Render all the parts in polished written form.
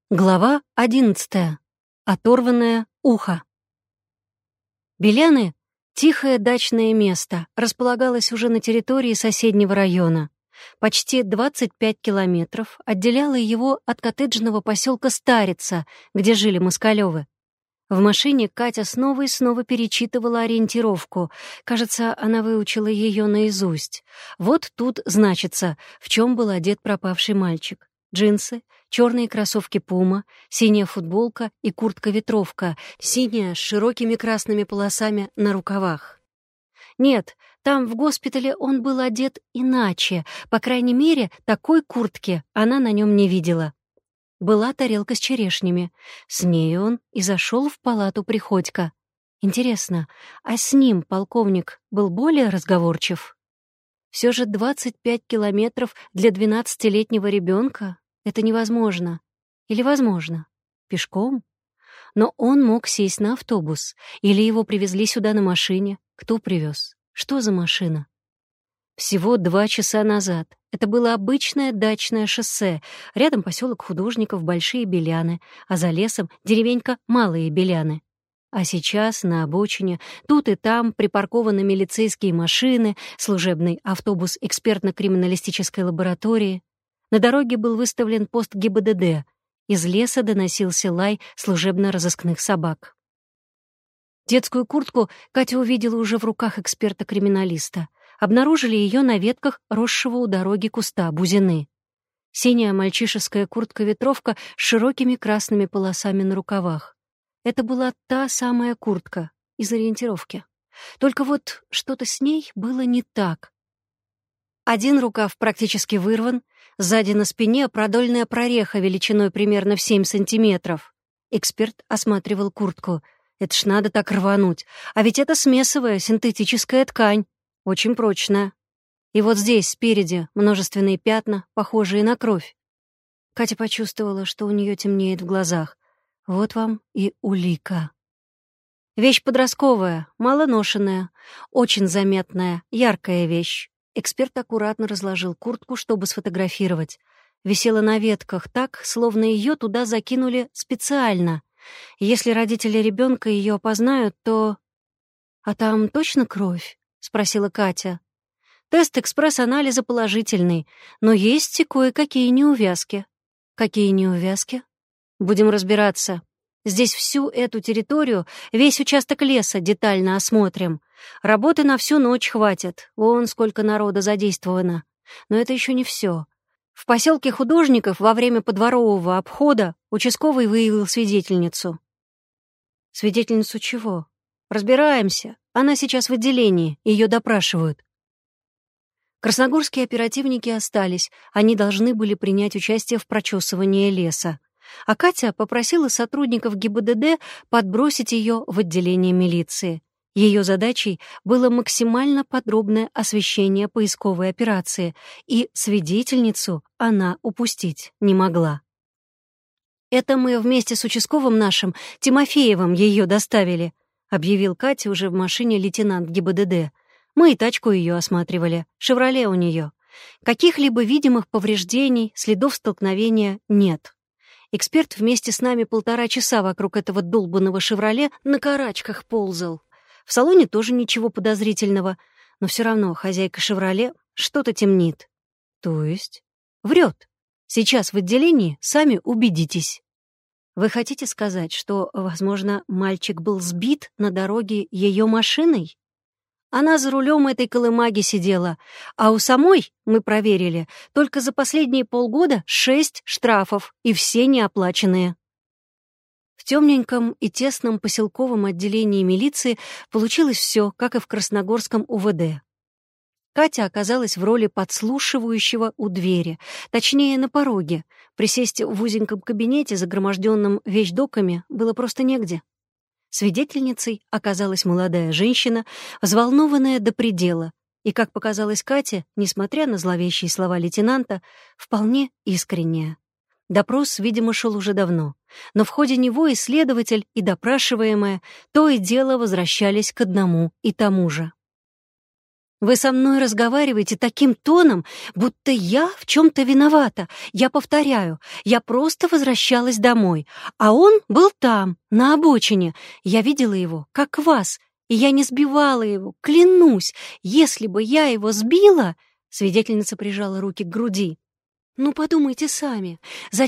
Глава 11. Оторванное ухо. Беляны, тихое дачное место, располагалось уже на территории соседнего района. Почти 25 километров отделяло его от коттеджного поселка Старица, где жили Москалёвы. В машине Катя снова и снова перечитывала ориентировку. Кажется, она выучила ее наизусть. Вот тут значится, в чем был одет пропавший мальчик. Джинсы, черные кроссовки Puma, синяя футболка и куртка-ветровка, синяя с широкими красными полосами на рукавах. Нет, там в госпитале он был одет иначе, по крайней мере, такой куртки она на нем не видела. Была тарелка с черешнями. С ней он и зашел в палату Приходько. Интересно, а с ним полковник был более разговорчив? Все же 25 километров для 12-летнего ребенка — это невозможно. Или возможно? Пешком? Но он мог сесть на автобус. Или его привезли сюда на машине. Кто привез? Что за машина? Всего 2 часа назад. Это было обычное дачное шоссе. Рядом поселок Художников Большие Беляны, а за лесом деревенька Малые Беляны. А сейчас на обочине тут и там припаркованы милицейские машины, служебный автобус экспертно-криминалистической лаборатории. На дороге был выставлен пост ГИБДД. Из леса доносился лай служебно-розыскных собак. Детскую куртку Катя увидела уже в руках эксперта-криминалиста. Обнаружили ее на ветках росшего у дороги куста бузины. Синяя мальчишеская куртка-ветровка с широкими красными полосами на рукавах. Это была та самая куртка из ориентировки. Только вот что-то с ней было не так. Один рукав практически вырван, сзади на спине продольная прореха величиной примерно в 7 сантиметров. Эксперт осматривал куртку. Это ж надо так рвануть. А ведь это смесовая синтетическая ткань, очень прочная. И вот здесь, спереди, множественные пятна, похожие на кровь. Катя почувствовала, что у нее темнеет в глазах. Вот вам и улика. Вещь подростковая, малоношенная, очень заметная, яркая вещь. Эксперт аккуратно разложил куртку, чтобы сфотографировать. Висела на ветках так, словно ее туда закинули специально. Если родители ребенка ее опознают, то... «А там точно кровь?» — спросила Катя. «Тест экспресс-анализа положительный, но есть и кое-какие неувязки». «Какие неувязки?» «Будем разбираться. Здесь всю эту территорию, весь участок леса детально осмотрим. Работы на всю ночь хватит, вон сколько народа задействовано. Но это еще не все. В поселке Художников во время подворового обхода участковый выявил свидетельницу». «Свидетельницу чего?» «Разбираемся. Она сейчас в отделении, ее допрашивают». Красногорские оперативники остались, они должны были принять участие в прочесывании леса. А Катя попросила сотрудников ГИБДД подбросить ее в отделение милиции. Ее задачей было максимально подробное освещение поисковой операции, и свидетельницу она упустить не могла. «Это мы вместе с участковым нашим, Тимофеевым, ее доставили», — объявил Кате уже в машине лейтенант ГИБДД. «Мы и тачку ее осматривали, «Шевроле» у нее. Каких-либо видимых повреждений, следов столкновения нет. Эксперт вместе с нами 1,5 часа вокруг этого долбанного «Шевроле» на карачках ползал. В салоне тоже ничего подозрительного, но все равно хозяйка «Шевроле» что-то темнит». «То есть?» «Врет. Сейчас в отделении сами убедитесь». «Вы хотите сказать, что, возможно, мальчик был сбит на дороге ее машиной?» Она за рулем этой колымаги сидела, а у самой, мы проверили, только за последние полгода 6 штрафов, и все неоплаченные. В темненьком и тесном поселковом отделении милиции получилось все, как и в Красногорском УВД. Катя оказалась в роли подслушивающего у двери, точнее, на пороге. Присесть в узеньком кабинете, загроможденном вещдоками, было просто негде. Свидетельницей оказалась молодая женщина, взволнованная до предела, и, как показалось Кате, несмотря на зловещие слова лейтенанта, вполне искренняя. Допрос, видимо, шел уже давно, но в ходе него и следователь, и допрашиваемая то и дело возвращались к одному и тому же. Вы со мной разговариваете таким тоном, будто я в чем-то виновата. Я повторяю, я просто возвращалась домой, а он был там, на обочине. Я видела его, как вас, и я не сбивала его, клянусь. Если бы я его сбила...» Свидетельница прижала руки к груди. «Ну, подумайте сами.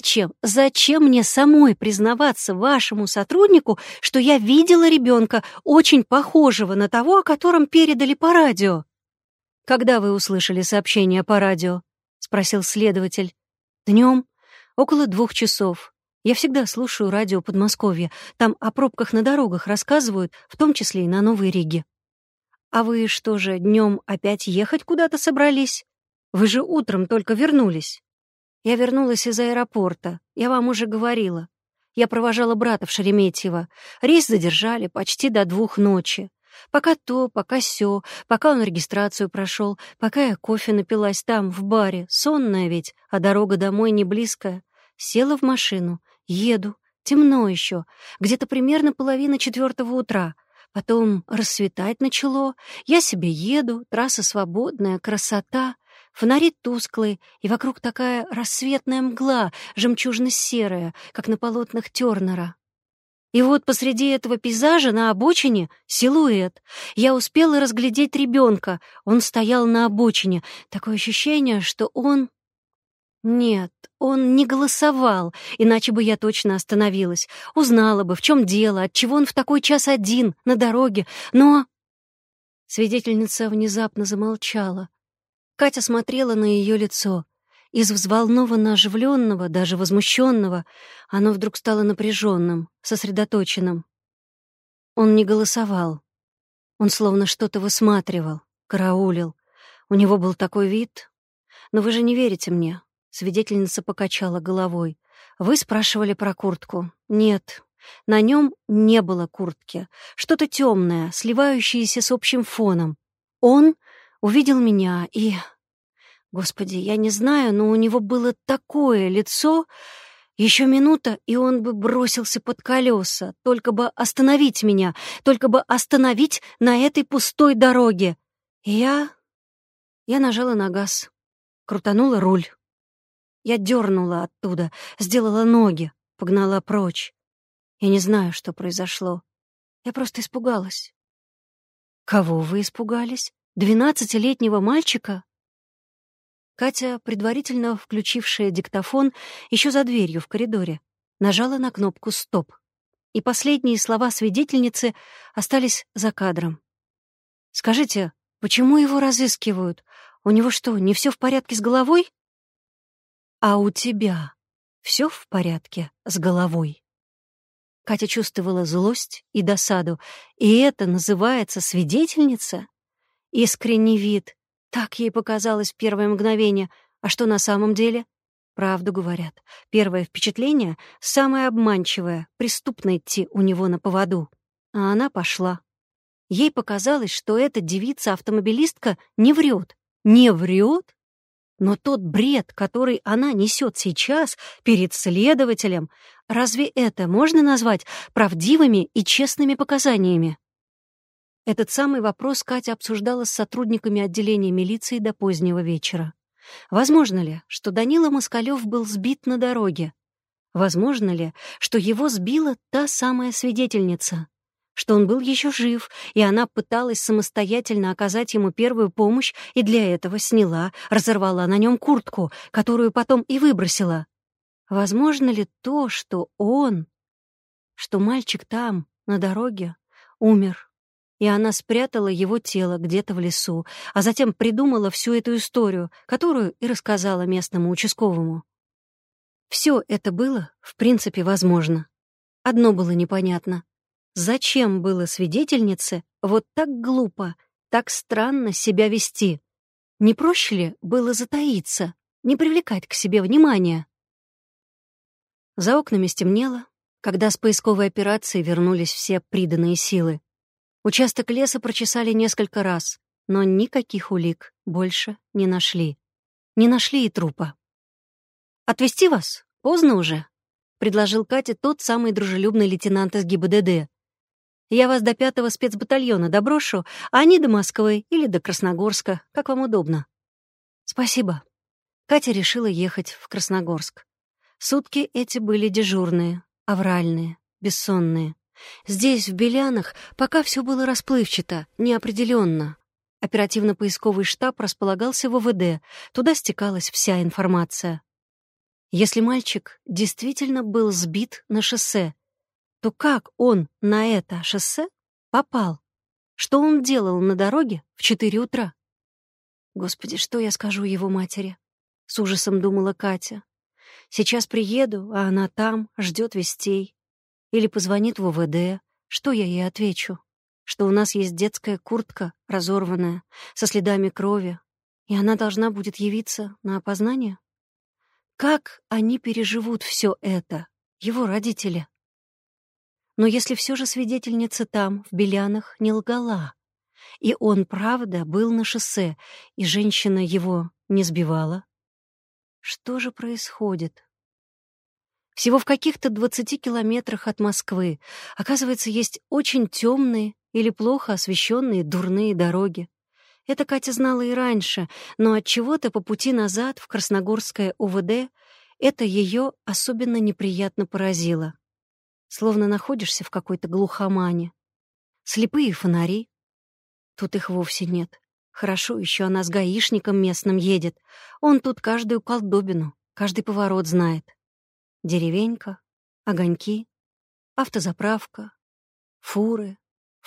Зачем мне самой признаваться вашему сотруднику, что я видела ребенка, очень похожего на того, о котором передали по радио?» «Когда вы услышали сообщение по радио?» — спросил следователь. «Днем, около 2 часов. Я всегда слушаю радио Подмосковья. Там о пробках на дорогах рассказывают, в том числе и на Новой Риге». «А вы что же, днем опять ехать куда-то собрались? Вы же утром только вернулись». «Я вернулась из аэропорта. Я вам уже говорила. Я провожала брата в Шереметьево. Рейс задержали почти до 2 ночи. Пока то, пока сё, пока он регистрацию прошел, пока я кофе напилась там, в баре, сонная ведь, а дорога домой не близкая. Села в машину, еду, темно еще, где-то примерно 3:30 утра. Потом рассветать начало, я себе еду, трасса свободная, красота, фонари тусклые, и вокруг такая рассветная мгла, жемчужно-серая, как на полотнах Тёрнера. И вот посреди этого пейзажа на обочине силуэт. Я успела разглядеть ребенка. Он стоял на обочине. Такое ощущение, что он... Нет, он не голосовал, иначе бы я точно остановилась. Узнала бы, в чем дело, отчего он в такой час один, на дороге. Но... Свидетельница внезапно замолчала. Катя смотрела на ее лицо. Из взволнованно оживленного, даже возмущенного, оно вдруг стало напряженным, сосредоточенным. Он не голосовал. Он словно что-то высматривал, караулил. У него был такой вид. «Но вы же не верите мне», — свидетельница покачала головой. «Вы спрашивали про куртку. Нет, на нем не было куртки. Что-то темное, сливающееся с общим фоном. Он увидел меня и... Господи, я не знаю, но у него было такое лицо. Еще минута, и он бы бросился под колеса, только бы остановить меня, только бы остановить на этой пустой дороге. И я нажала на газ, крутанула руль. Я дернула оттуда, сделала ноги, погнала прочь. Я не знаю, что произошло. Я просто испугалась. Кого вы испугались? 12-летнего мальчика? Катя, предварительно включившая диктофон еще за дверью в коридоре, нажала на кнопку «Стоп». И последние слова свидетельницы остались за кадром. «Скажите, почему его разыскивают? У него что, не все в порядке с головой?» «А у тебя все в порядке с головой?» Катя чувствовала злость и досаду. И это называется свидетельница? Искренний вид. Так ей показалось в первое мгновение. А что на самом деле? Правду говорят. Первое впечатление — самое обманчивое, преступно идти у него на поводу. А она пошла. Ей показалось, что эта девица-автомобилистка не врет. Не врет? Но тот бред, который она несет сейчас перед следователем, разве это можно назвать правдивыми и честными показаниями? Этот самый вопрос Катя обсуждала с сотрудниками отделения милиции до позднего вечера. Возможно ли, что Данила Москалёв был сбит на дороге? Возможно ли, что его сбила та самая свидетельница? Что он был еще жив, и она пыталась самостоятельно оказать ему первую помощь и для этого сняла, разорвала на нем куртку, которую потом и выбросила? Возможно ли то, что мальчик там, на дороге, умер? И она спрятала его тело где-то в лесу, а затем придумала всю эту историю, которую и рассказала местному участковому. Все это было, в принципе, возможно. Одно было непонятно. Зачем было свидетельнице вот так глупо, так странно себя вести? Не проще ли было затаиться, не привлекать к себе внимания? За окнами стемнело, когда с поисковой операции вернулись все приданные силы. Участок леса прочесали несколько раз, но никаких улик больше не нашли. Не нашли и трупа. «Отвезти вас? Поздно уже», — предложил Кате тот самый дружелюбный лейтенант из ГИБДД. Я вас до 5-го спецбатальона доброшу, а они до Москвы или до Красногорска, как вам удобно». «Спасибо». Катя решила ехать в Красногорск. Сутки эти были дежурные, авральные, бессонные. Здесь, в Белянах, пока все было расплывчато, неопределенно. Оперативно-поисковый штаб располагался в ОВД, туда стекалась вся информация. Если мальчик действительно был сбит на шоссе, то как он на это шоссе попал? Что он делал на дороге в 4 утра? «Господи, что я скажу его матери?» — с ужасом думала Катя. «Сейчас приеду, а она там, ждет вестей. Или позвонит в ОВД. Что я ей отвечу? Что у нас есть детская куртка, разорванная, со следами крови, и она должна будет явиться на опознание? Как они переживут все это, его родители? Но если все же свидетельница там, в Белянах, не лгала, и он, правда, был на шоссе, и женщина его не сбивала, что же происходит? Всего в каких-то 20 километрах от Москвы, оказывается, есть очень темные или плохо освещенные дурные дороги. Это Катя знала и раньше, но от чего-то по пути назад в Красногорское УВД это ее особенно неприятно поразило. Словно находишься в какой-то глухомане. Слепые фонари. Тут их вовсе нет. Хорошо еще она с гаишником местным едет. Он тут каждую колдобину, каждый поворот знает. Деревенька, огоньки, автозаправка, фуры,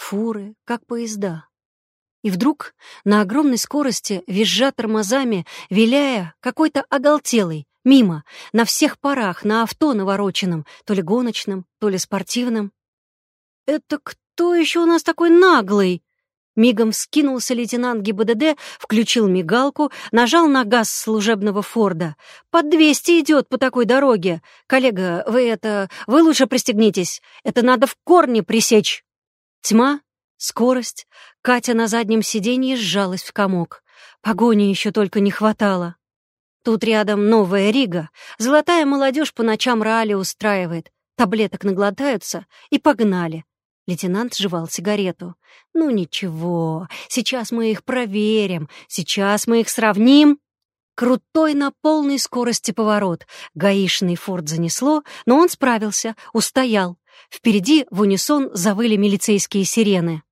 как поезда. И вдруг на огромной скорости, визжа тормозами, виляя, какой-то оголтелый, мимо, на всех парах, на авто навороченном, то ли гоночном, то ли спортивном. «Это кто еще у нас такой наглый?» Мигом вскинулся лейтенант ГИБДД, включил мигалку, нажал на газ служебного Форда. «Под 200 идет по такой дороге. Коллега, вы лучше пристегнитесь. Это надо в корне пресечь». Тьма, скорость. Катя на заднем сиденье сжалась в комок. Погони еще только не хватало. Тут рядом Новая Рига. Золотая молодежь по ночам ралли устраивает. Таблеток наглотаются и погнали. Лейтенант жевал сигарету. «Ну ничего, сейчас мы их проверим, сейчас мы их сравним». Крутой на полной скорости поворот. Гаишный Форд занесло, но он справился, устоял. Впереди в унисон завыли милицейские сирены.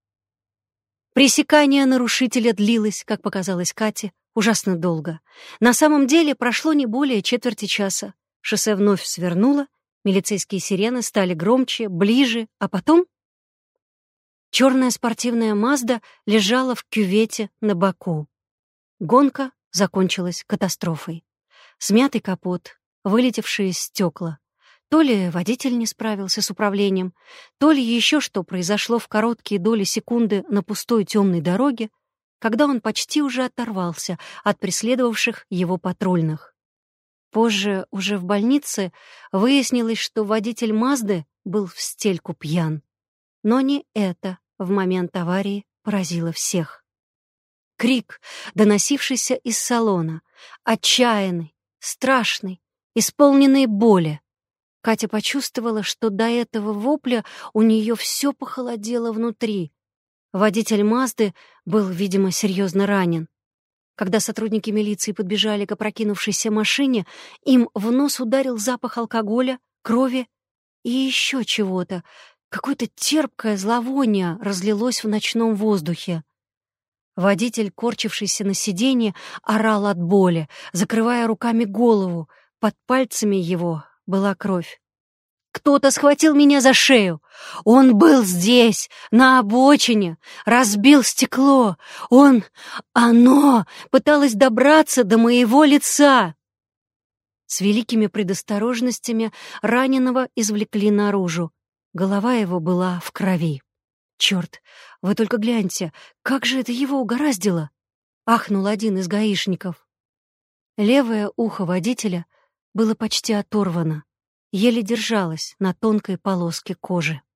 Пресекание нарушителя длилось, как показалось Кате, ужасно долго. На самом деле прошло не более четверти часа. Шоссе вновь свернуло, милицейские сирены стали громче, ближе, а потом... Черная спортивная «Мазда» лежала в кювете на боку. Гонка закончилась катастрофой. Смятый капот, вылетевшие стекла. То ли водитель не справился с управлением, то ли еще что произошло в короткие доли секунды на пустой темной дороге, когда он почти уже оторвался от преследовавших его патрульных. Позже, уже в больнице, выяснилось, что водитель «Мазды» был в стельку пьян. Но не это в момент аварии поразило всех. Крик, доносившийся из салона, отчаянный, страшный, исполненный боли. Катя почувствовала, что до этого вопля у нее все похолодело внутри. Водитель «Мазды» был, видимо, серьезно ранен. Когда сотрудники милиции подбежали к опрокинувшейся машине, им в нос ударил запах алкоголя, крови и еще чего-то. Какое-то терпкое зловоние разлилось в ночном воздухе. Водитель, корчившийся на сиденье, орал от боли, закрывая руками голову. Под пальцами его была кровь. «Кто-то схватил меня за шею. Он был здесь, на обочине, разбил стекло. Оно пыталось добраться до моего лица». С великими предосторожностями раненого извлекли наружу. Голова его была в крови. «Черт, вы только гляньте, как же это его угораздило!» — ахнул один из гаишников. Левое ухо водителя было почти оторвано, еле держалось на тонкой полоске кожи.